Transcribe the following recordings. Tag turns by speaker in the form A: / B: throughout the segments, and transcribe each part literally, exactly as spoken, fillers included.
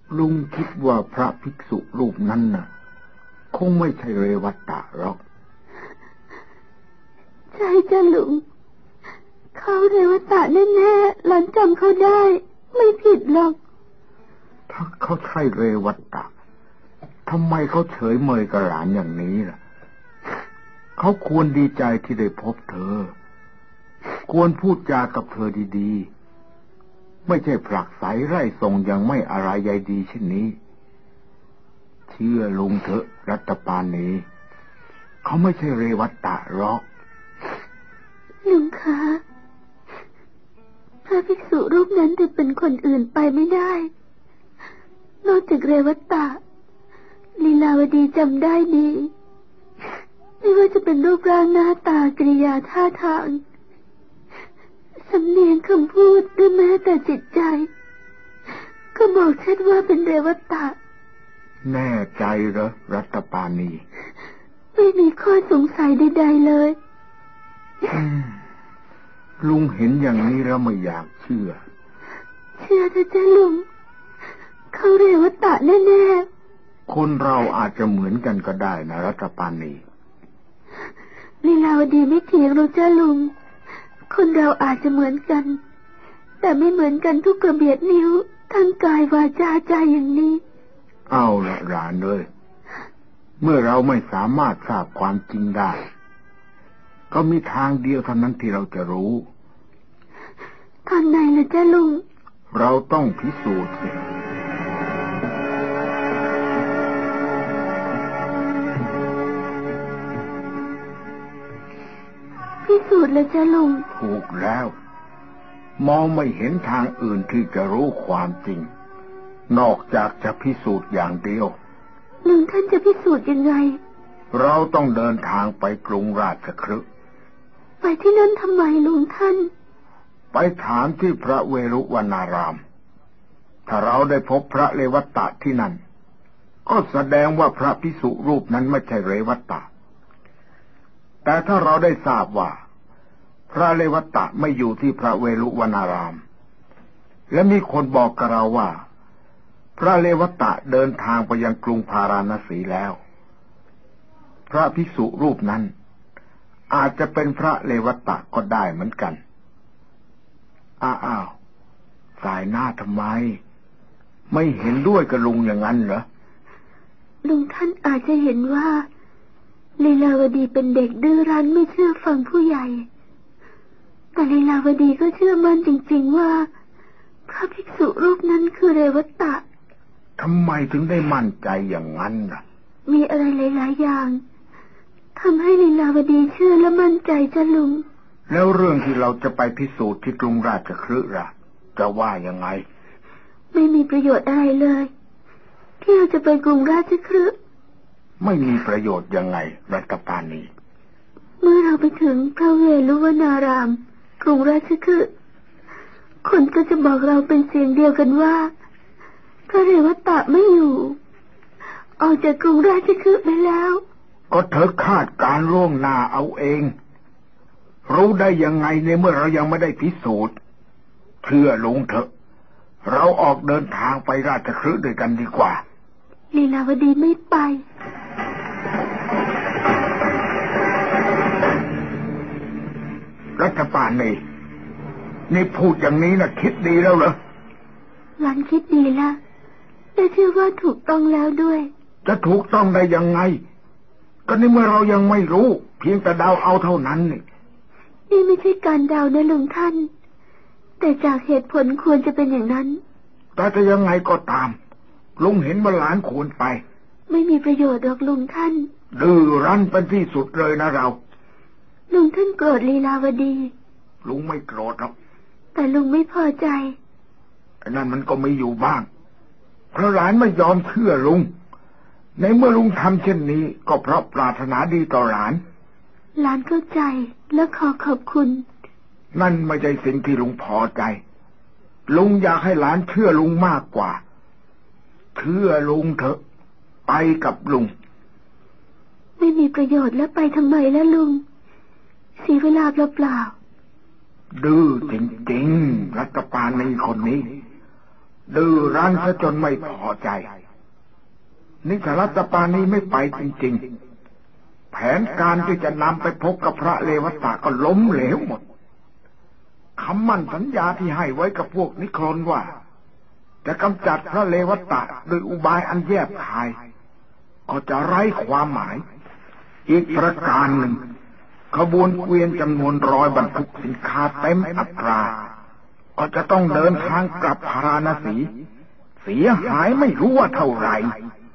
A: ลุงคิดว่าพระภิกษุรูปนั้นน่ะคงไม่ใช่เรวัตตะหรอก
B: ใช่จ้ะลุงเขาเรวัตตะแน่ๆหลานจำเขาได้ไม่ผิดหรอก
A: ถ้าเขาใช่เรวัตตะทำไมเขาเฉยเมยกับหลานอย่างนี้ล่ะเขาควรดีใจที่ได้พบเธอควรพูดจากับเธอดีๆไม่ใช่ผลักไสไล่ส่งอย่างไม่อะไรใยดีเช่นนี้เชื่อลุงเถอะรัตปานีเขาไม่ใช่เรวัตตะหรอก
B: ลุงคะพระภิกษุรูปนั้นจะเป็นคนอื่นไปไม่ได้นอกจากเรวัตตะลีลาวดีจำได้ดีไม่ว่าจะเป็นรูปร่างหน้าตากริยาท่าทางสำเนียงคำพูดหรือแม้แต่จิตใจก็บอกชัดว่าเป็นเรวัตตะ
A: แน่ใจเหรอรัตปานี
B: ไม่มีข้อสงสัยใดๆเลย
A: ลุงเห็นอย่างนี้แล้วไม่อยากเชื่อ
B: เชื่อเถอะจ้ะลุงเขาเรวัตตะแน่ๆ
A: คนเราอาจจะเหมือนกันก็ได้นะรัตปานี
B: ลีลาวดีไม่เถียงหรอกจ้ะลุงคนเราอาจจะเหมือนกันแต่ไม่เหมือนกันทุกกระเบียดนิ้วทั้งกายวาจาใจอย่างนี้
A: เอาละหลานเลยเมื่อเราไม่สามารถทราบความจริงได้ก็มีทางเดียวเท่านั้นที่เราจะรู้
B: ทางไหนล่ะจ้ะลุง
A: เราต้องพิสูจน์สิ
B: พิสูจน์เลยจ้ะลุง
A: ถูกแล้วมองไม่เห็นทางอื่นที่จะรู้ความจริงนอกจากจะพิสูจน์อย่างเดียว
B: ลุงท่านจะพิสูจน์ยังไง
A: เราต้องเดินทางไปกรุงราชคฤห์
B: ไปที่นั่นทำไมลุงท่าน
A: ไปถามที่พระเวรุวนารามถ้าเราได้พบพระเรวัตตะที่นั่นก็แสดงว่าพระภิกษุรูปนั้นไม่ใช่เรวัตตะแต่ถ้าเราได้ทราบว่าพระเรวัตตะไม่อยู่ที่พระเวรุวนารามและมีคนบอกกับเราว่าพระเรวัตตะเดินทางไปยังกรุงพาราณสีแล้วพระภิกษุรูปนั้นอาจจะเป็นพระเรวัตตะก็ได้เหมือนกันอ้าวสายหน้าทำไมไม่เห็นด้วยกับลุงอย่างนั้นเหรอ
B: ลุงท่านอาจจะเห็นว่าลีลาวดีเป็นเด็กดื้อรั้นไม่เชื่อฟังผู้ใหญ่แต่ลีลาวดีก็เชื่อมั่นจริงๆว่าพระภิกษุรูปนั้นคือเรวัตตะ
A: ทำไมถึงได้มั่นใจอย่างนั้นล่ะ
B: มีอะไรหลายๆอย่างทำให้ลีลาวดีเชื่อและมั่นใจจ้ะลุง
A: แล้วเรื่องที่เราจะไปพิสูจน์ที่กรุงราชคฤห์ล่ะจะว่ายังไง
B: ไม่มีประโยชน์อะไรเลยที่เราจะไปกรุงราชคฤห์
A: ไม่มีประโยชน์ยังไงรัตปานี
B: เมื่อเราไปถึงพระเวรุวนารามกรุงราชคฤห์คนก็จะบอกเราเป็นเสียงเดียวกันว่าพระเรวัตตะไม่อยู่ออกจากกรุงราชคฤห์ไปแล้ว
A: ก็เธอคาดการล่วงหน้าเอาเองรู้ได้ยังไงในเมื่อเรายังไม่ได้พิสูจน์เชื่อลุงเถอะเราออกเดินทางไปราชคฤห์ด้วยกันดีกว่า
B: ลีลาวดีไม่ไป
A: รัตปานีนี่พูดอย่างนี้นะคิดดีแล้วเหรอ
B: หลานคิดดีแล้วแต่เชื่อว่าถูกต้องแล้วด้วย
A: จะถูกต้องได้ยังไงก็ในเมื่อเรายังไม่รู้เพียงแต่เดาเอาเท่านั้นนี่
B: นี่ไม่ใช่การเดานะลุงท่านแต่จากเหตุผลควรจะเป็นอย่างนั้น
A: แต่จะยังไงก็ตามลุงเห็นว่าหลานควรไป
B: ไม่มีประโยชน์หรอกลุงท่าน
A: ดื้อรั้นเป็นที่สุดเลยนะเรา
B: ลุงท่านโกรธลีลาวดี
A: ลุงไม่โกรธหรอก
B: แต่ลุงไม่พอใจ
A: นั่นมันก็ไม่อยู่บ้างเพราะหลานไม่ยอมเชื่อลุงในเมื่อลุงทำเช่นนี้ก็เพราะปรารถนาดีต่อหลาน
B: หลานเข้าใจและขอขอบคุณ
A: นั่นไม่ใช่สิ่งที่ลุงพอใจลุงอยากให้หลานเชื่อลุงมากกว่าเชื่อลุงเถอะไปกับลุง
B: ไม่มีประโยชน์แล้วไปทำไมล่ะลุงเสียเวลาเปล่าๆ
A: ดื้อจริงๆรัตปานีคนนี้ดื้อรั้นซะจนไม่พอใจนิทรัตปานีไม่ไปจริงๆแผนการที่จะนำไปพบกับพระเลวัตะก็ล้มเหลวหมดคำมั่นสัญญาที่ให้ไว้กับพวกนิครนว่าจะกำจัดพระเลวัตะโดยอุบายอันแยบคายก็จะไร้ความหมายอีกประการหนึ่งขบวนเกวียนจำนวนร้อยบรรทุกสินค้าเต็มอัตราก็จะต้องเดินทางกลับพาราณสีเสียหายไม่รู้ว่าเท่าไหร่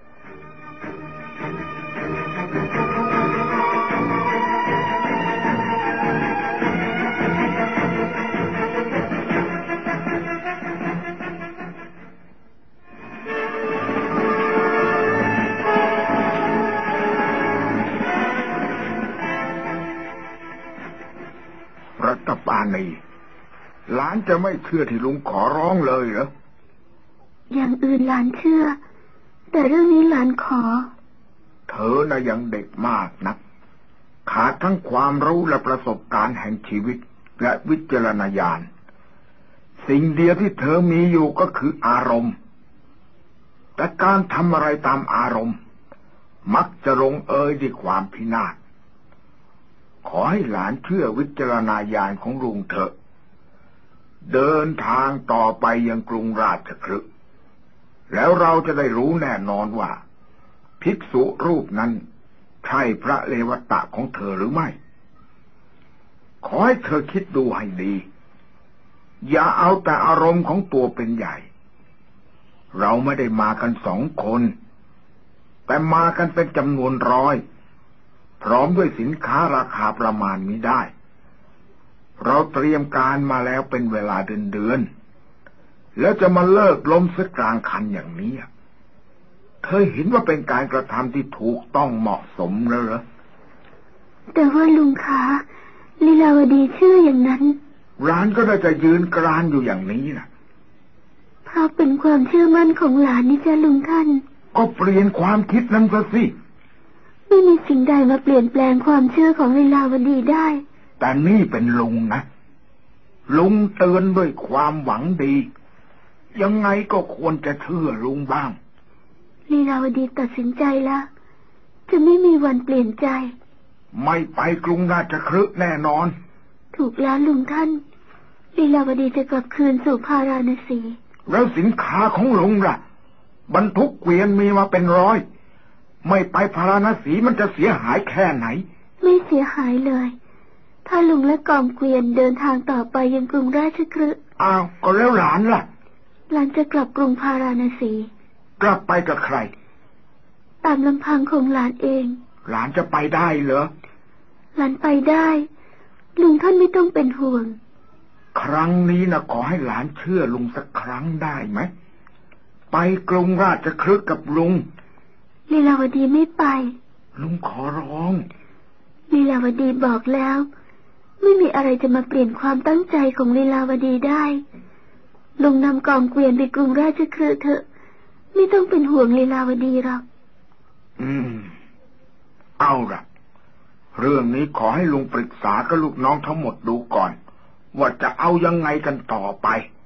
A: รัตปานีหลานจะไม่เชื่อที่ลุงขอร้องเลยเหรอ
B: อย่างอื่นหลานเชื่อแต่เรื่องนี้หลานขอ
A: เธอน่ะยังเด็กมากนักขาดทั้งความรู้และประสบการณ์แห่งชีวิตและวิจารณญาณสิ่งเดียวที่เธอมีอยู่ก็คืออารมณ์แต่การทำอะไรตามอารมณ์มักจะลงเอยด้วยความพินาศขอให้หลานเชื่อวิจารณญาณของลุงเถอะเดินทางต่อไปยังกรุงราชคฤห์แล้วเราจะได้รู้แน่นอนว่าภิกษุรูปนั้นใช่พระเลวัตะของเธอหรือไม่ขอให้เธอคิดดูให้ดีอย่าเอาแต่อารมณ์ของตัวเป็นใหญ่เราไม่ได้มากันสองคนแต่มากันเป็นจำนวนร้อยพร้อมด้วยสินค้าราคาประมาณมิได้เราเตรียมการมาแล้วเป็นเวลาเดือนๆแล้วจะมาเลิกล้มซะกลางคันอย่างนี้เธอเห็นว่าเป็นการกระทำที่ถูกต้องเหมาะสมแล้วเหรอ
B: แต่ว่าลุงคะลีลาวดีเชื่ออย่างนั้น
A: ร้านก็ได้จะยืนกรานอยู่อย่างนี้นะ
B: เพราะเป็นความเชื่อมั่นของหลานนี่จ้ะลุงท่าน
A: ก็เปลี่ยนความคิดนั้นซะสิ
B: ไม่มีสิ่งใดมาเปลี่ยนแปลงความเชื่อของลีลาวดีได้
A: แต่นี่เป็นลุงนะลุงเตือนด้วยความหวังดียังไงก็ควรจะเชื่อลุงบ้าง
B: ลีลาวดีตัดสินใจแล้วจะไม่มีวันเปลี่ยนใจ
A: ไม่ไปกรุงราชคฤห์แน่นอน
B: ถูกแล้วลุงท่านลีลาวดีจะกลับคืนสู่พาราณสี
A: แล้วสินค้าของลุงล่ะบรรทุกเกวียนมีมาเป็นร้อยไม่ไปพาราณสีมันจะเสียหายแค่ไหน
B: ไม่เสียหายเลยถ้าลุงและกองเกวียนเดินทางต่อไปยังกรุงราชคฤห์
A: อ้าวก็แล้วหลานล่ะ
B: หลานจะกลับกรุงพาราณสี
A: กลับไปกับใคร
B: ตามลำพังของหลานเอง
A: หลานจะไปได้เหรอ
B: หลานไปได้ลุงท่านไม่ต้องเป็นห่วง
A: ครั้งนี้นะขอให้หลานเชื่อลุงสักครั้งได้ไหมไปกรุงราชคฤห์กับลุง
B: ลีลาวดีไม่ไป
A: ลุงขอร้อง
B: ลีลาวดีบอกแล้วไม่มีอะไรจะมาเปลี่ยนความตั้งใจของลีลาวดีได้ลุงนำกองเกวียนไปกรุงราชคฤห์เถอะไม่ต้องเป็นห่วงลีลาวดีหรอก
A: อืมเอาล่ะเรื่องนี้ขอให้ลุงปรึกษากับลูกน้องทั้งหมดดูก่อนว่าจะเอายังไงกันต่อไป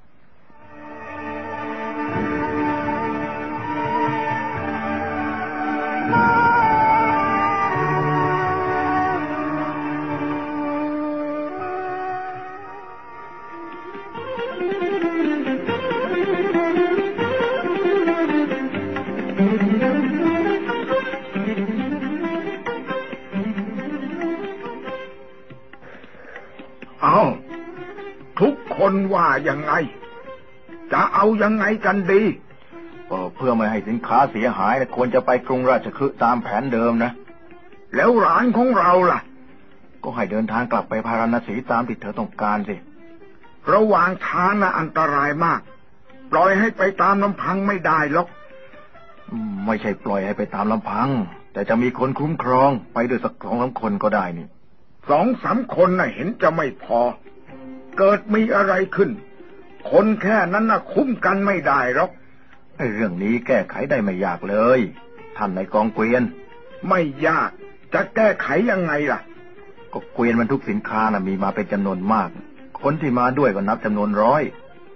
A: ว่ายังไงจะเอายังไงกันดี
C: เพื่อไม่ให้สินค้าเสียหายควรจะไปกรุงราชคฤห์ตามแผนเดิมนะ
A: แล้วหลานของเราล่ะ
C: ก็ให้เดินทางกลับไปพาราณสีตามที่เธอต้องการสิ
A: ระหว่างทางน่ะอันตรายมากปล่อยให้ไปตามลำพังไม่ได้หรอก
C: ไม่ใช่ปล่อยให้ไปตามลำพังแต่จะมีคนคุ้มครองไปด้วยสักสองสามคนก็ได้นี่
A: สองสามคนน่ะเห็นจะไม่พอเกิดมีอะไรขึ้นคนแค่นั้นน่ะคุ้มกันไม่ได้หรอก
C: ไอ้เรื่องนี้แก้ไขได้ไม่ยากเลยท่านในกองเกวียน
A: ไม่ยากจะแก้ไขยังไงล่ะ
C: ก็เกวียนบรรทุกสินค้าน่ะมีมาเป็นจำนวนมากคนที่มาด้วยก็นับจำนวนร้อย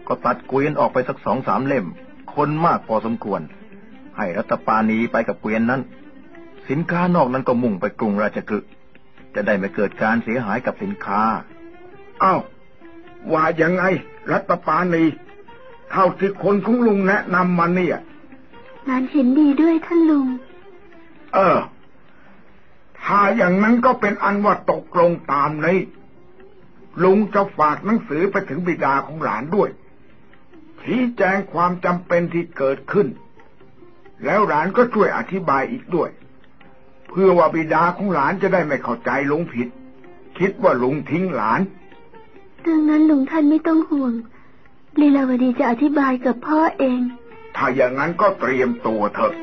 C: ก็ตัดเกวียนออกไปสักสองสามเล่มคนมากพอสมควรให้รัตปานีไปกับเกวียนนั้นสินค้านอกนั้นก็มุ่งไปกรุงราชคฤห์จะได้ไม่เกิดการเสียหายกับสินค้า
A: อ้าวว่ายังไงรัตปานีเท่าที่คนของลุงแนะนำมาเนี่ย
B: หลานเห็นดีด้วยท่านลุง
A: เออถ้าอย่างนั้นก็เป็นอันว่าตกลงตามนี้ลุงจะฝากหนังสือไปถึงบิดาของหลานด้วยชี้แจงความจำเป็นที่เกิดขึ้นแล้วหลานก็ช่วยอธิบายอีกด้วยเพื่อว่าบิดาของหลานจะได้ไม่เข้าใจลุงผิดคิดว่าลุงทิ้งหลาน
B: เรื่องนั้นลุงท่านไม่ต้องห่วงลีลาวดีจะอธิบายกับพ่อเอง
A: ถ้าอย่างนั้นก็เตรียมตัวเถอะ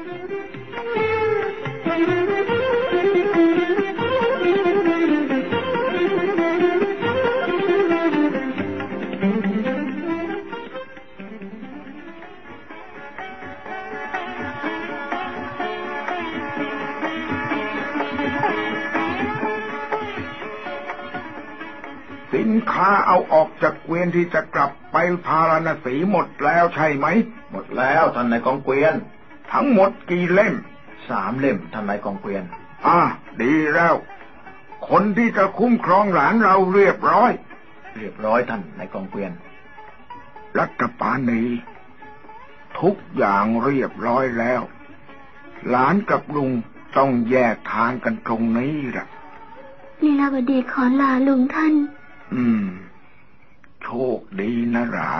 A: สินค้าเอาออกจากเกวียนที่จะกลับไปพาราณสีหมดแล้วใช่ไหม
C: หมดแล้วท่านนายกองเกวียน
A: ทั้งหมดกี่เล่ม
C: สามเล่มท่านนายกองเกวียน
A: อ่าดีแล้วคนที่จะคุ้มครองหลานเราเรียบร้อย
C: เรียบร้อยท่านนายกองเกวียน
A: รัตปานีทุกอย่างเรียบร้อยแล้วหลานกับลุงต้องแยกทางกันตรงนี้แหละ
B: ลีลาวดีขอลาลุงท่าน
A: อืมโชคดีนะหลาน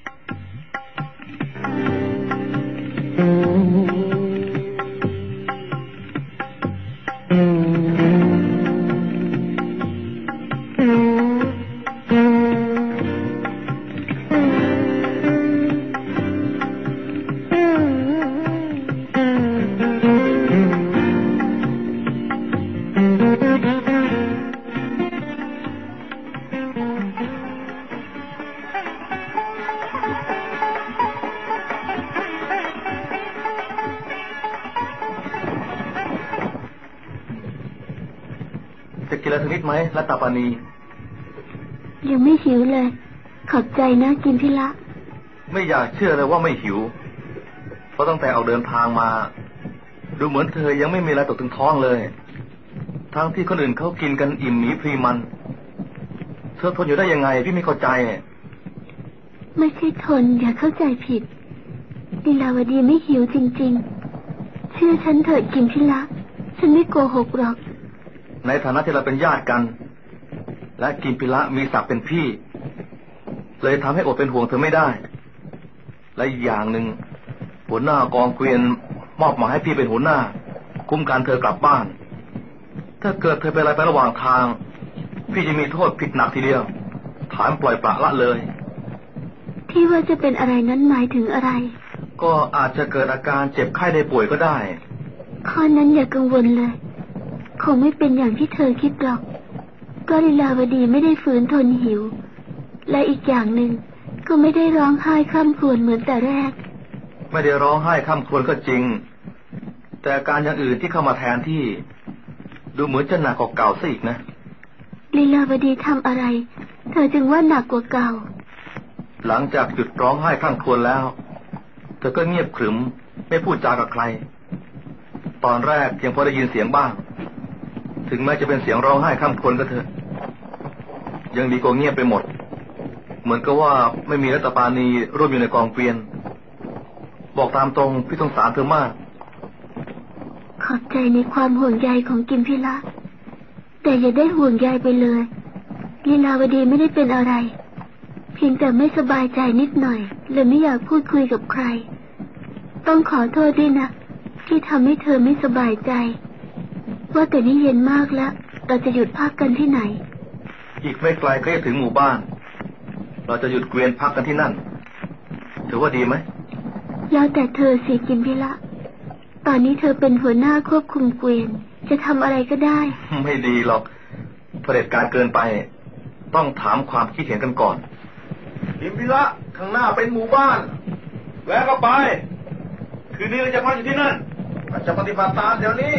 C: กินอะไรสักนิดไหมรัตปานี
B: ยังไม่หิวเลยขอบใจนะกินพิละ
C: ไม่อยากเชื่อเลยว่าไม่หิวเพราะตั้งแต่ออกเดินทางมาดูเหมือนเธอยังไม่มีอะไรตกถึงท้องเลยทั้งที่คนอื่นเขากินกันอิ่มหมีพรีมันเธอทนอยู่ได้ยังไงพี่ไม่เข้าใจ
B: ไม่ใช่ทนอย่าเข้าใจผิดลีลาวดีไม่หิวจริงๆเชื่อฉันเถิดกินพิละฉันไม่โกหกหรอก
C: ในฐานะที่เราเป็นญาติกันและกินพิละมีศักดิ์เป็นพี่เลยทำให้อดเป็นห่วงเธอไม่ได้และอีกอย่างหนึ่งหัวหน้ากองเกวียนมอบหมายให้พี่เป็นหัวหน้าคุ้มกันเธอกลับบ้านถ้าเกิดเธอเป็นอะไรไประหว่างทางพี่จะมีโทษผิดหนักทีเดียวฐานปล่อยปละละเลย
B: ที่ว่าจะเป็นอะไรนั้นหมายถึงอะไร
C: ก็อาจจะเกิดอาการเจ็บไข้ได้ป่วยก็ได้
B: ข้อนั้นอย่ากังวลเลยคงไม่เป็นอย่างที่เธอคิดหรอกก็ลีลาวดีไม่ได้ฝืนทนหิวและอีกอย่างหนึ่งก็ไม่ได้ร้องไห้คร่ำครวญเหมือนแต่แรก
C: ไม่ได้ร้องไห้คร่ำครวญก็จริงแต่อาการอย่างอื่นที่เข้ามาแทนที่ดูเหมือนจะหนักกว่าเก่าซะอีกนะ
B: ลีลาวดีทำอะไรเธอจึงว่าหนักกว่าเก่า
C: หลังจากหยุดร้องไห้คร่ำครวญแล้วเธอก็เงียบขรึมไม่พูดจากับใครตอนแรกยังพอได้ยินเสียงบ้างถึงแม้จะเป็นเสียงร้องไห้คร่ำครวญก็เถอะยังดีกว่าเงียบไปหมดเหมือนกับว่าไม่มีรัตปานีร่วมอยู่ในกองเกวียนบอกตามตรงพี่สงสารเธอมาก
B: ขอบใจในความห่วงใยของกิมพิละแต่อย่าได้ห่วงใยไปเลยลีลาวดีไม่ได้เป็นอะไรเพียงแต่ไม่สบายใจนิดหน่อยเลยไม่อยากพูดคุยกับใครต้องขอโทษด้วยนะที่ทำให้เธอไม่สบายใจว่าแต่นี่เย็นมากแล้วเราจะหยุดพักกันที่ไหน
C: อีกไม่ไกลก็จะถึงหมู่บ้านเราจะหยุดเกวียนพักกันที่นั่นถือว่าดีไหม
B: แล้วแต่เธอสิกิมพิละตอนนี้เธอเป็นหัวหน้าควบคุมเกวียนจะทำอะไรก็ได้
C: ไม่ดีหรอกเผด็จการเกินไปต้องถามความคิดเห็นกันก่อนกิมพิละข้างหน้าเป็นหมู่บ้านแวะเข้าไปคืนนี้เราจะพักอยู่ที่นั่นเราจะปฏิบัติตามเดี๋ยวนี้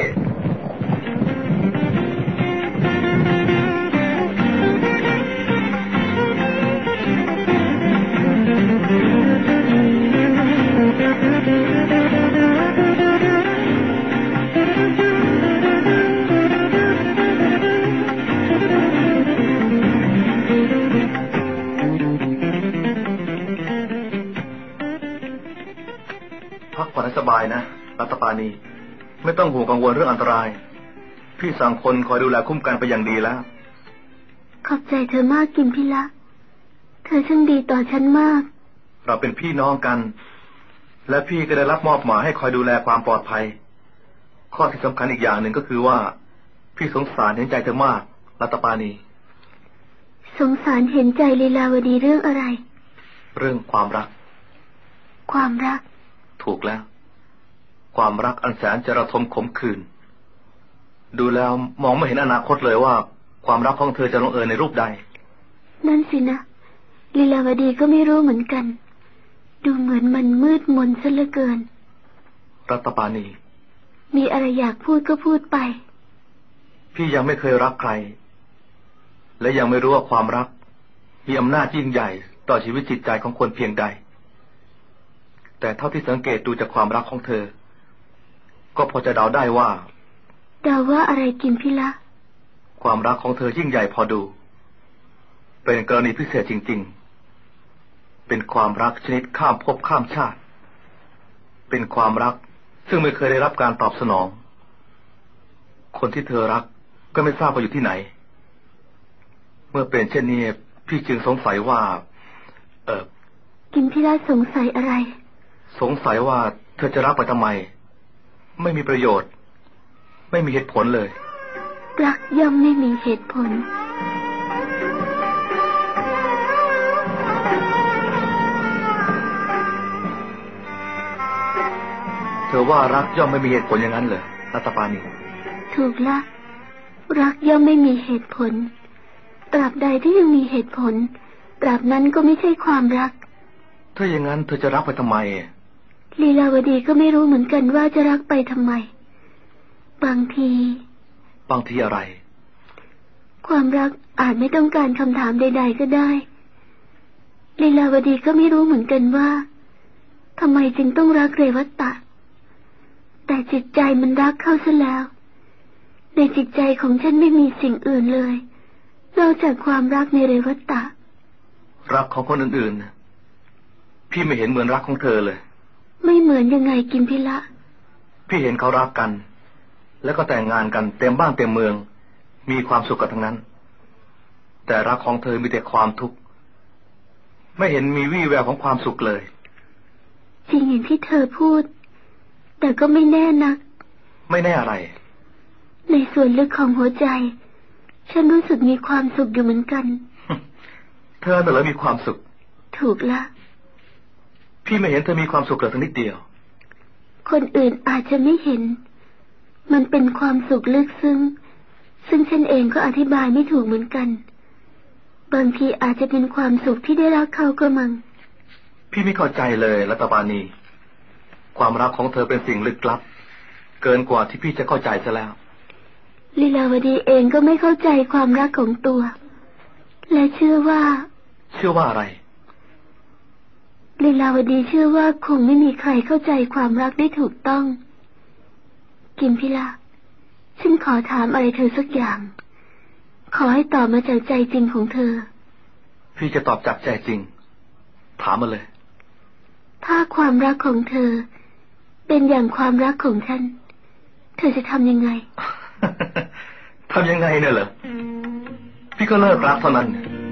C: พักผ่อนให้สบายนะรัตปานีไม่ต้องห่วงกังวลเรื่องอันตรายพี่สั่งคนคอยดูแลคุ้มกันไปอย่างดีแล้ว
B: ขอบใจเธอมากกิมพิละเธอช่างดีต่อฉันมาก
C: เราเป็นพี่น้องกันและพี่ก็ได้รับมอบหมายให้คอยดูแลความปลอดภัยข้อที่สำคัญอีกอย่างหนึ่งก็คือว่าพี่สงสารเห็นใจเธอมากรัตปานี
B: สงสารเห็นใจลีลาวดีเรื่องอะไร
C: เรื่องความรัก
B: ความรัก
C: ถูกแล้วความรักอันแสนจะระทมขมขื่นดูแล้วมองไม่เห็นอนาคตเลยว่าความรักของเธอจะลงเอยในรูปใด
B: นั่นสินะลีลาวดีก็ไม่รู้เหมือนกันดูเหมือนมันมืดมนซะเหลือเกิน
C: รัตปานี
B: มีอะไรอยากพูดก็พูดไป
C: พี่ยังไม่เคยรักใครและยังไม่รู้ว่าความรักมีอำนาจยิ่งใหญ่ต่อชีวิตจิตใจของคนเพียงใดแต่เท่าที่สังเกตดูจากความรักของเธอก็พอจะเดาได้ว่า
B: เดาว่าอะไรกิมพิละ
C: ความรักของเธอยิ่งใหญ่พอดูเป็นกรณีพิเศษจริงๆเป็นความรักชนิดข้ามภพข้ามชาติเป็นความรักซึ่งไม่เคยได้รับการตอบสนองคนที่เธอรักก็ไม่ทราบว่าอยู่ที่ไหนเมื่อเป็นเช่นนี้พี่จึงสงสัยว่าเออ
B: กิมพิละสงสัยอะไร
C: สงสัยว่าเธอจะรักไปทำไมไม่มีประโยชน์ไม่มีเหตุผลเลย
B: รักย่อมไม่มีเหตุผล
C: เธอว่ารักย่อมไม่มีเหตุผลอย่างนั้นเลยรัตปานี
B: ถูกละรักย่อมไม่มีเหตุผลตราบใดที่ยังมีเหตุผลตราบนั้นก็ไม่ใช่ความรัก
C: ถ้าอย่างนั้นเธอจะรักไปทำไม
B: ลีลาวดีก็ไม่รู้เหมือนกันว่าจะรักไปทำไมบางที
C: บางทีอะไร
B: ความรักอาจไม่ต้องการคำถามใดๆก็ได้ลีลาวดีก็ไม่รู้เหมือนกันว่าทำไมจึงต้องรักเรวัตตะแต่จิตใจมันรักเข้าซะแล้วในจิตใจของฉันไม่มีสิ่งอื่นเลยนอกจากความรักในเรวัตตะ
C: รักของคนอื่นๆพี่ไม่เห็นเหมือนรักของเธอเลย
B: ไม่เหมือนยังไงกิมพิละ
C: พี่เห็นเขารักกันแล้วก็แต่งงานกันเต็มบ้านเต็มเมืองมีความสุขกันทั้งนั้นแต่รักของเธอมีแต่ความทุกข์ไม่เห็นมีวี่แววของความสุขเลย
B: จริงอย่างที่เธอพูดแต่ก็ไม่แน่นัก
C: ไม่แน่อะไร
B: ในส่วนลึกของหัวใจฉันรู้สึกมีความสุขอยู่เหมือนกัน
C: เธอน่ะเหรอมีความสุข
B: ถูกละ
C: พี่ไม่เห็นเธอมีความสุขเลยสักนิดเดียว
B: คนอื่นอาจจะไม่เห็นมันเป็นความสุขลึกซึ้งซึ่งฉันเองก็อธิบายไม่ถูกเหมือนกันบางทีอาจจะเป็นความสุขที่ได้รักเขาก็มัง
C: พี่ไม่เข้าใจเลยรัตปานีความรักของเธอเป็นสิ่งลึกลับเกินกว่าที่พี่จะเข้าใจซะแล้ว
B: ลีลาวดีเองก็ไม่เข้าใจความรักของตัวและเชื่อว่า
C: เชื่อว่าอะไร
B: ลีลาวดีเชื่อว่าคงไม่มีใครเข้าใจความรักได้ถูกต้องกิมพิละฉันขอถามอะไรเธอสักอย่างขอให้ตอบมาจากใจจริงของเธอ
C: พี่จะตอบจากใจจริงถามมาเลย
B: ถ้าความรักของเธอเป็นอย่างความรักของฉันเธอจะทำยังไง
C: ทำยังไงเนี่ยเหรอพี่ก็เลิกรักเท่านั้น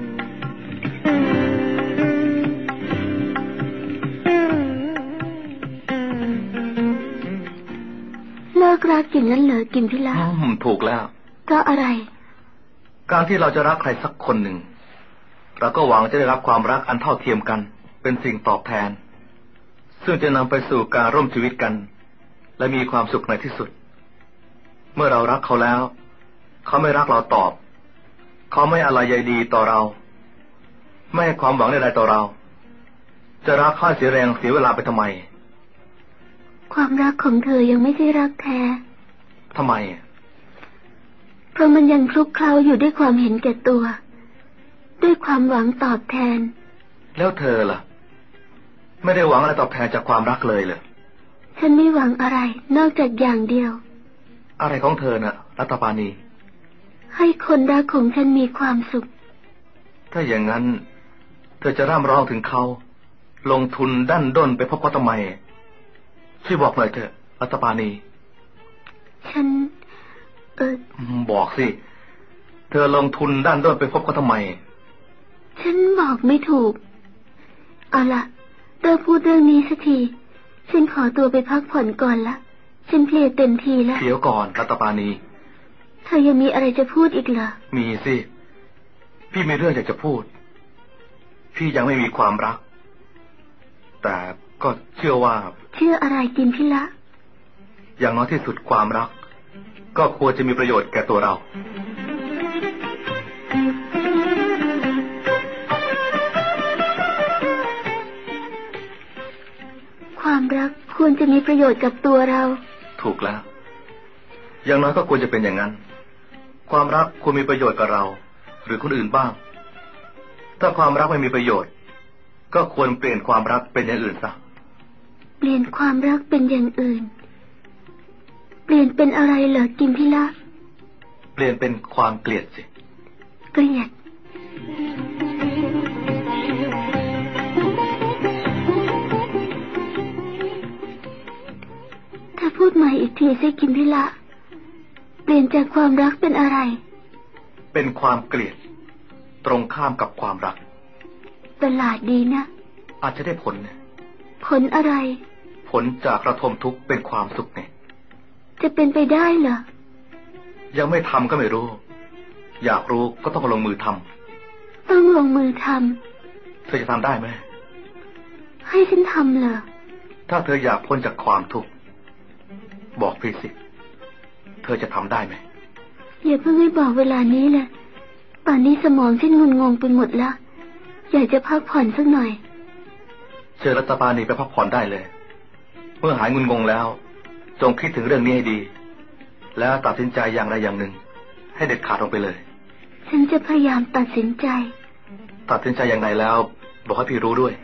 B: เลิกรักอย่างนั้นเหรอกิมพิละ
C: ถูกแล้ว
B: ก็อะไร
C: การที่เราจะรักใครสักคนหนึ่งเราก็หวังจะได้รับความรักอันเท่าเทียมกันเป็นสิ่งตอบแทนซึ่งจะนำไปสู่การร่วมชีวิตกันและมีความสุขในที่สุดเมื่อเรารักเขาแล้วเขาไม่รักเราตอบเขาไม่อะไรใยดีต่อเราไม่ให้ความหวังใดๆต่อเราจะรักเขาเสียแรงเสียเวลาไปทำไม
B: ความรักของเธอยังไม่ใช่รักแท้
C: ทำไม
B: เพราะมันยังคลุกเคล้าอยู่ด้วยความเห็นแก่ตัวด้วยความหวังตอบแทน
C: แล้วเธอล่ะไม่ได้หวังอะไรตอบแทนจากความรักเลยเหรอ
B: ฉันไม่หวังอะไรนอกจากอย่างเดียว
C: อะไรของเธอน่ะรัตปานี
B: ให้คนรักของฉันมีความสุข
C: ถ้าอย่างนั้นเธอจะร่ำร้องถึงเขาลงทุนดั้นด้นไปพบเขาทำไมช่วยบอกหน่อยเถอะรัตปานี
B: ฉันเออ
C: บอกสิเธอลงทุนด้านด้นไปพบเขาทำไม
B: ฉันบอกไม่ถูกเอาละเริ่มพูดเรื่องนี้สักทีฉันขอตัวไปพักผ่อนก่อนละฉันเพลียเต็มทีแล้ว
C: เดี๋ยวก่อนรัตปานี
B: เธอยังมีอะไรจะพูดอีกเหรอ
C: มีสิพี่มีเรื่องอยากจะพูดพี่ยังไม่มีความรักแต่ก็เชื่อว่า
B: เชื่ออะไรกินพี่ละ
C: อย่างน้อยที่สุดความรักก็ควรจะมีประโยชน์แก่ตัวเรา
B: ความรักควรจะมีประโยชน์กับตัวเรา
C: ถูกแล้วอย่างน้อยก็ควรจะเป็นอย่างนั้นความรักควรมีประโยชน์กับเราหรือคนอื่นบ้างถ้าความรักไม่มีประโยชน์ก็ควรเปลี่ยนความรักเป็นอย่างอื่นซะ
B: เปลี่ยนความรักเป็นอย่างอื่นเปลี่ยนเป็นอะไรเหรอกิมพิละ
C: เปลี่ยนเป็นความเกลียดสิ
B: เกลียดถ้าพูดใหม่อีกทีสิกิมพิละเปลี่ยนจากความรักเป็นอะไร
C: เป็นความเกลียดตรงข้ามกับความรัก
B: ประหลาดดีนะ
C: อาจจะได้ผลนะ
B: ผลอะไร
C: ผลจากระทมทุกข์เป็นความสุขไง
B: จะเป็นไปได้เหรอ
C: ยังไม่ทำก็ไม่รู้อยากรู้ก็ต้องลงมือทำ
B: ต้องลงมือท
C: ำเธอจะทำได้ไหม
B: ให้ฉันทำเหรอ
C: ถ้าเธออยากพ้นจากความทุกข์บอกพี่สิเธอจะทำได้ไหม
B: อย่าเพิ่งให้บอกเวลานี้เลยป่านนี้สมองฉันงุนงงไปหมดแล้วอยากจะพักผ่อนสักหน่อย
C: เชิญรัตปานีไปพักผ่อนได้เลยเมื่อหายงุนงงแล้วจงคิดถึงเรื่องนี้ให้ดีแล้วตัดสินใจอย่างใดอย่างหนึ่งให้เด็ดขาดลงไปเลย
B: ฉันจะพยายามตัดสินใจ
C: ตัดสินใจอย่างไรแล้วบอกให้พี่รู้ด้วย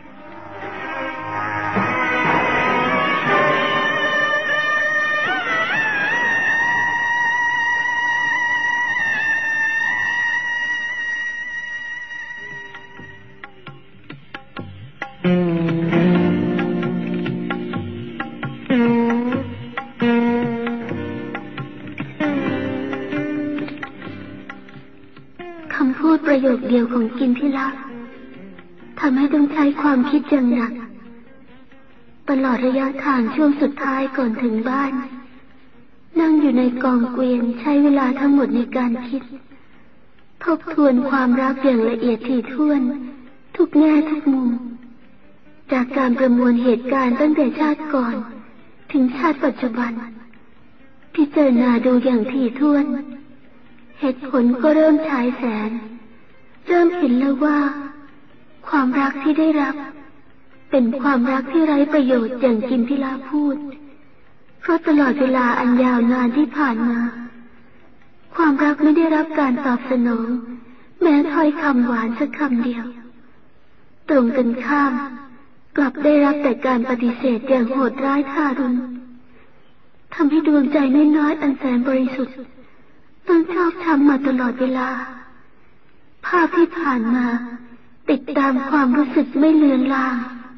B: ประโยคเดียวของกินพิละทำให้ต้องใช้ความคิดอย่างหนักตลอดระยะทางช่วงสุดท้ายก่อนถึงบ้านนั่งอยู่ในกองเกวียนใช้เวลาทั้งหมดในการคิดทบทวนความรักอย่างละเอียดถี่ถ้วนทุกแง่ทุกมุมจากการประมวลเหตุการณ์ตั้งแต่ชาติก่อนถึงชาติปัจจุบันพิจารณาดูอย่างถี่ถ้วนเหตุผลก็เริ่มฉายแสงเริ่มเห็นแล้วว่าความรักที่ได้รับเป็นความรักที่ไร้ประโยชน์อย่างกิมพิลาพูดเพราะตลอดเวลาอันยาวนานที่ผ่านมาความรักไม่ได้รับการตอบสนองแม้ถ้อยคำหวานสักคำเดียวตรงกันข้ามกลับได้รับแต่การปฏิเสธอย่างโหดร้ายทารุณทำให้ดวงใจน้อยๆอันแสนบริสุทธิ์ต้องชอบช้ำมาตลอดเวลาภาพที่ผ่านมาติดตามความรู้สึกไม่เลือนลาง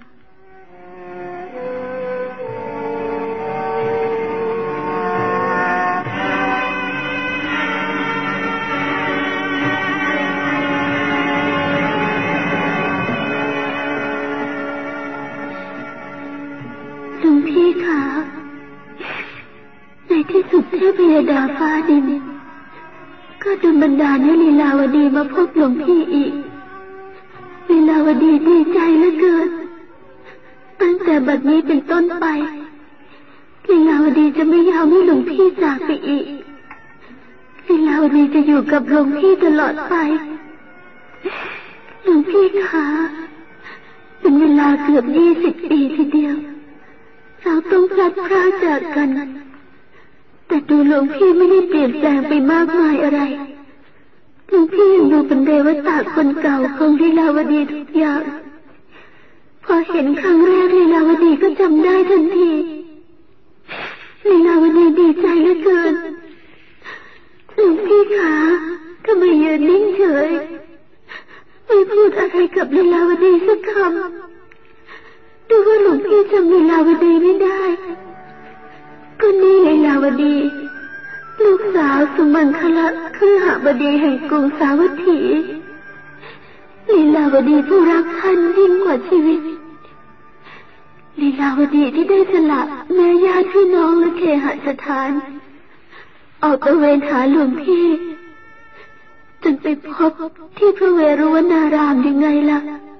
B: หลวงพี่คะในที่สุดเทพยดาฟ้าดินก็ดลบันดาลให้ลีลาวดีมาพบหลวงพี่อีกลีลาวดีดีใจเหลือเกินตั้งแต่บัดนี้เป็นต้นไปลีลาวดีจะไม่ยอมให้หลวงพี่จากไปอีกลีลาวดีจะอยู่กับหลวงพี่ตลอดไปหลวงพี่คะเป็นเวลาเกือบยี่สิบปีทีเดียวเราต้องพลัดพรากจากกันแต่ดูหลวงพี่ไม่ได้เปลี่ยนแปลงไปมากมายอะไรหลวงพี่ยังดูเป็นเรวตะคนเก่าของลีลาวดีทุกอย่างพอเห็นครั้งแรกลีลาวดีก็จำได้ทันทีลีลาวดีดีใจเหลือเกินหลวงพี่คะทำไมยืนนิ่งเฉยไม่พูดอะไรกับลีลาวดีสักคำดูว่าหลวงพี่จำลีลาวดีไม่ได้าวสุมังคละคือหบดีแห่งกรุงสาวัตถีลีลาวดีผู้รักท่านยิ่งกว่าชีวิตลีลาวดีที่ได้สละแม่ญาติพี่น้องและเคหสถานออกตระเวนหาหลวงพี่จนไปพบที่พระเวรุวนารามยังไงล่ะ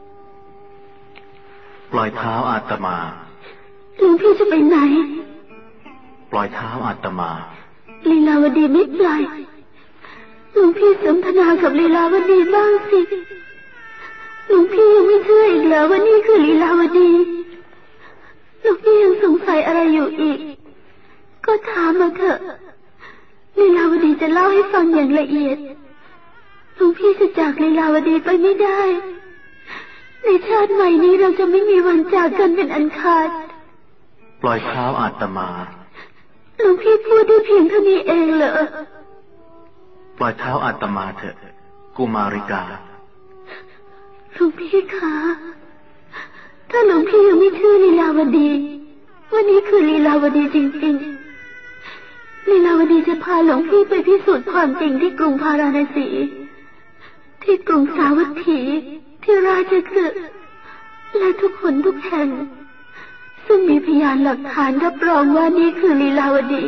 D: ปล่อยเท้าอาตมา
B: หลวงพี่จะไปไหน
D: ปล่อยเท้าอาตมา
B: ลีลาวดีไม่ปล่อยหลวงพี่สนทนากับลีลาวดีบ้างสิหลวงพี่ยังไม่เชื่ออีกแล้วว่านี่คือลีลาวดีหลวงพี่ยังสงสัยอะไรอยู่อีกก็ถามมาเถอะลีลาวดีจะเล่าให้ฟังอย่างละเอียดหลวงพี่จะจากลีลาวดีไปไม่ได้ในชาติใหม่นี้เราจะไม่มีวันจากกันเป็นอันขาด
D: ปล่อยเท้าอาตมา
B: หลวงพี่พูดได้เพียงเท่านี้เองเหรอ
D: ปล่อยเท้าอาตมาเถอะกุมาริกา
B: หลวงพี่คะถ้าหลวงพี่ยังไม่เชื่อลีลาวดีวันนี้คือลีลาวดีจริงๆลีลาวดีจะพาหลวงพี่ไปพิสูจน์ความจริงที่กรุงพาราณสีที่กรุงสาวัตถีที่ราชคฤห์และทุกคนทุกแห่งซึ่งมีพยานหลักฐานรับรองว่านี่คือลีลาวดี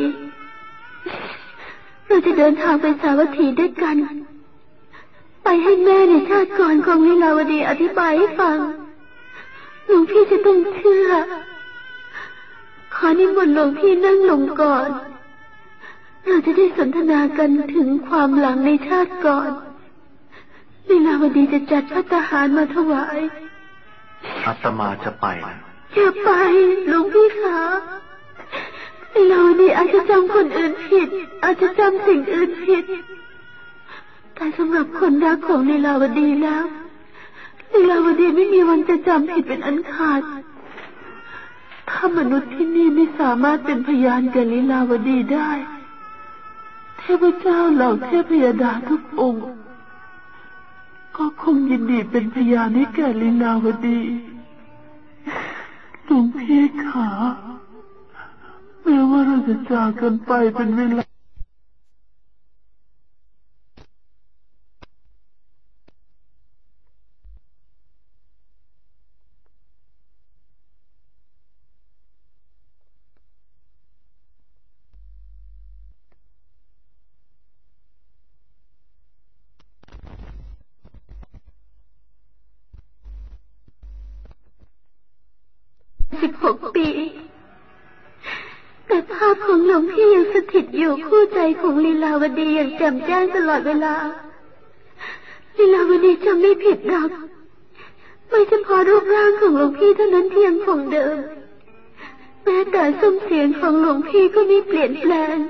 B: เราจะเดินทางไปสาวัตถีด้วยกันไปให้แม่ในชาติก่อนของลีลาวดีอธิบายให้ฟังหลวงพี่จะต้องเชื่อขอนิมนต์หลวงพี่นั่งลงก่อนเราจะได้สนทนากันถึงความหลังในชาติก่อนลีลาวดีจะจัดภัตตาหารมาถวาย
D: อาตมาจะไปนะ
B: อย่าไปหลวงพี่คะลีลาวดีอาจจะจำคนอื่นผิดอาจจะจำสิ่งอื่นผิดแต่สำหรับคนรักของลีลาวดีแล้วลีลาวดีไม่มีวันจะจำผิดเป็นอันขาดถ้ามนุษย์ที่นี่ไม่สามารถเป็นพยานแก่ลีลาวดีได้เทพเจ้าเหล่าเทพยดาทุกองค์ก็คงยินดีเป็นพยานให้แก่ลีลาวดีหลวงพี่ขาแม้ว่าเราจะจากกันไปเป็นเวลาสิบหกปีแต่ภาพของหลวงพี่ยังสถิตอยู่คู่ใจของลีลาวดีอย่างแจ่มแจ้งตลอดเวลาลีลาวดีจำไม่ผิดหรอกไม่เฉพาะรูปร่างของหลวงพี่เท่านั้นที่ยังคงเดิมแม้แต่ซุ้มเสียงของหลวงพี่ก็ไม่เปลี่ยนแปลง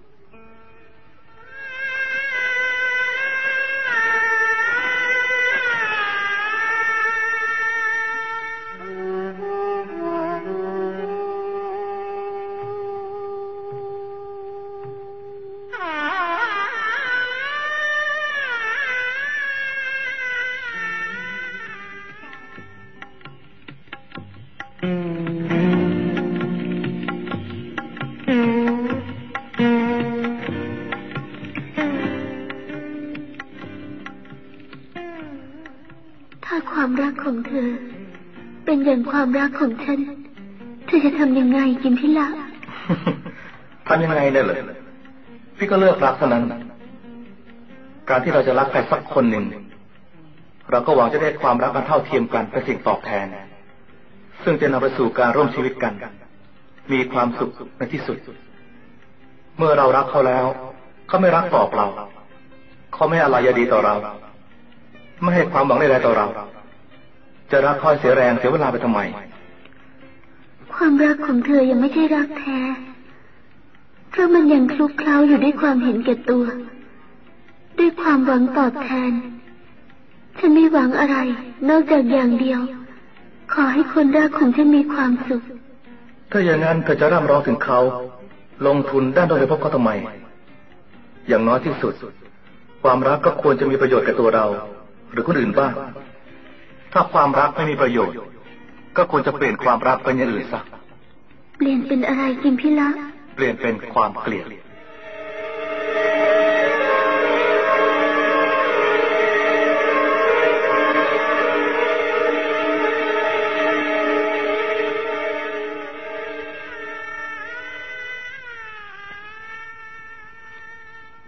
B: ความรักของเธอเป็นอย่างความรักของฉันเธอจะทำยังไงกิมพิละ
C: ทำยังไงได้เลยพี่ก็เลิกรักเท่านั้นการที่เราจะรักใครสักคนหนึ่งเราก็หวังจะได้ความรักกันเท่าเทียมกันเป็นสิ่งตอบแทนซึ่งจะนำไปสู่การร่วมชีวิตกันมีความสุขในที่สุดเมื่อเรารักเขาแล้วเขาไม่รักตอบเราเขาไม่อะไรยดีต่อเราไม่ให้ความหวังใดๆต่อเราจะรักคอยเสียแรงเสียเวลาไปทำไม
B: ความรักของเธอยังไม่ใช่รักแท้เพราะมันยังคลุกเคล้าอยู่ด้วยความเห็นแก่ตัวด้วยความหวังตอบแทนฉันไม่หวังอะไรนอกจากอย่างเดียวขอให้คนรักของฉันมีความสุข
C: ถ้าอย่างนั้นเธอจะร่ำร้องถึงเขาลงทุนด้านโดยเฉพาะเขาทำไมอย่างน้อยที่สุดความรักก็ควรจะมีประโยชน์แก่ตัวเราหรือคนอื่นบ้างถ้าความรักไม่มีประโยชน์ก็ควรจะเปลี่ยนความรักเป็นอย่างอื่นซะ
B: เปลี่ยนเป็นอะไรกิมพิละ
C: เปลี่ยนเป็นความเกลียด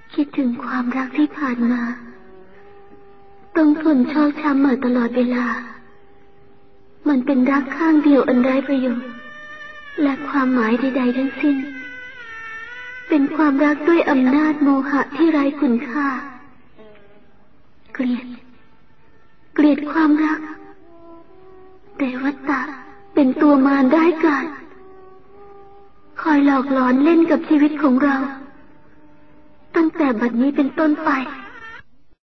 B: คิดถึงความรักที่ผ่านมาต้องทนชอกช้ำมาตลอดเวลามันเป็นรักข้างเดียวอันไร้ประโยชน์และความหมายใดๆทั้งสิ้นเป็นความรักด้วยอำนาจโมหะที่ไร้คุณค่าเกลียดเกลียดความรักแต่วัตตะเป็นตัวมารร้ายกาจคอยหลอกหลอนเล่นกับชีวิตของเราตั้งแต่บัดนี้เป็นต้นไป